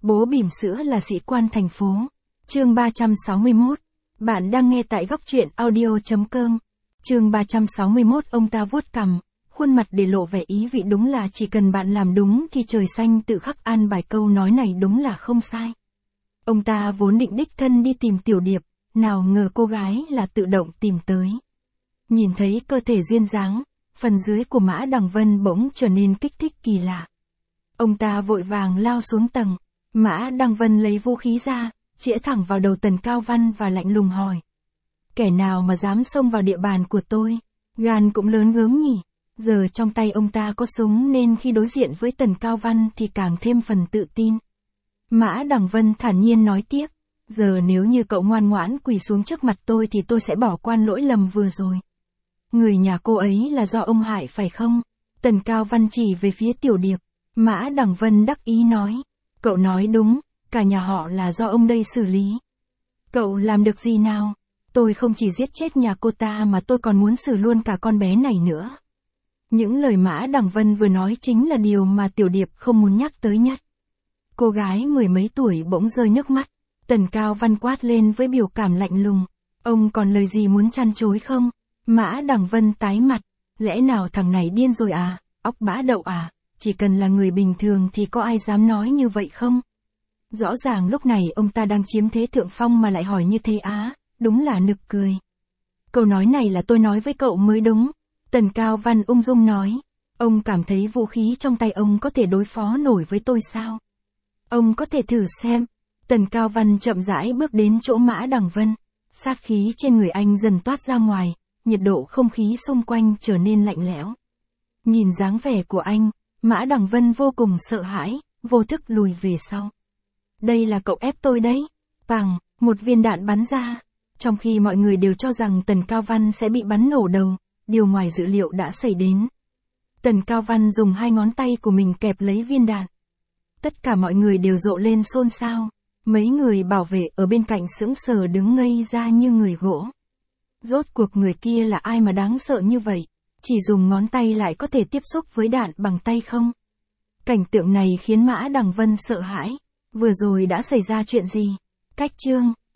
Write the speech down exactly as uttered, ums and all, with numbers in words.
Bố bỉm sữa là sĩ quan thành phố. Chương ba trăm sáu mươi mốt. Bạn đang nghe tại góc truyện audio chấm com. Chương ba trăm sáu mươi mốt. Ông ta vuốt cằm, khuôn mặt để lộ vẻ ý vị, đúng là chỉ cần bạn làm đúng thì trời xanh tự khắc an bài, câu nói này đúng là không sai. Ông ta vốn định đích thân đi tìm Tiểu Điệp, nào ngờ cô gái là tự động tìm tới. Nhìn thấy cơ thể duyên dáng, phần dưới của Mã Đằng Vân bỗng trở nên kích thích kỳ lạ. Ông ta vội vàng lao xuống tầng. Mã Đằng Vân lấy vũ khí ra, chĩa thẳng vào đầu Tần Cao Văn và lạnh lùng hỏi. Kẻ nào mà dám xông vào địa bàn của tôi? Gan cũng lớn gớm nhỉ. Giờ trong tay ông ta có súng nên khi đối diện với Tần Cao Văn thì càng thêm phần tự tin. Mã Đằng Vân thản nhiên nói tiếp. Giờ nếu như cậu ngoan ngoãn quỳ xuống trước mặt tôi thì tôi sẽ bỏ qua lỗi lầm vừa rồi. Người nhà cô ấy là do ông hại phải không? Tần Cao Văn chỉ về phía Tiểu Điệp. Mã Đằng Vân đắc ý nói. Cậu nói đúng, cả nhà họ là do ông đây xử lý. Cậu làm được gì nào? Tôi không chỉ giết chết nhà cô ta mà tôi còn muốn xử luôn cả con bé này nữa. Những lời Mã Đằng Vân vừa nói chính là điều mà Tiểu Điệp không muốn nhắc tới nhất. Cô gái mười mấy tuổi bỗng rơi nước mắt. Tần Cao Văn quát lên với biểu cảm lạnh lùng. Ông còn lời gì muốn chăn chối không? Mã Đằng Vân tái mặt. Lẽ nào thằng này điên rồi à? Óc bã đậu à? Chỉ cần là người bình thường thì có ai dám nói như vậy không? Rõ ràng lúc này ông ta đang chiếm thế thượng phong mà lại hỏi như thế á, đúng là nực cười. Câu nói này là tôi nói với cậu mới đúng. Tần Cao Văn ung dung nói. Ông cảm thấy vũ khí trong tay ông có thể đối phó nổi với tôi sao? Ông có thể thử xem. Tần Cao Văn chậm rãi bước đến chỗ Mã Đằng Vân. Sát khí trên người anh dần toát ra ngoài, nhiệt độ không khí xung quanh trở nên lạnh lẽo. Nhìn dáng vẻ của anh, Mã Đằng Vân vô cùng sợ hãi, vô thức lùi về sau. Đây là cậu ép tôi đấy. Pằng, một viên đạn bắn ra. Trong khi mọi người đều cho rằng Tần Cao Văn sẽ bị bắn nổ đầu, điều ngoài dự liệu đã xảy đến. Tần Cao Văn dùng hai ngón tay của mình kẹp lấy viên đạn. Tất cả mọi người đều rộ lên xôn xao. Mấy người bảo vệ ở bên cạnh sững sờ đứng ngây ra như người gỗ. Rốt cuộc người kia là ai mà đáng sợ như vậy? Chỉ dùng ngón tay lại có thể tiếp xúc với đạn bằng tay không? Cảnh tượng này khiến Mã Đằng Vân sợ hãi. Vừa rồi đã xảy ra chuyện gì? Cách chương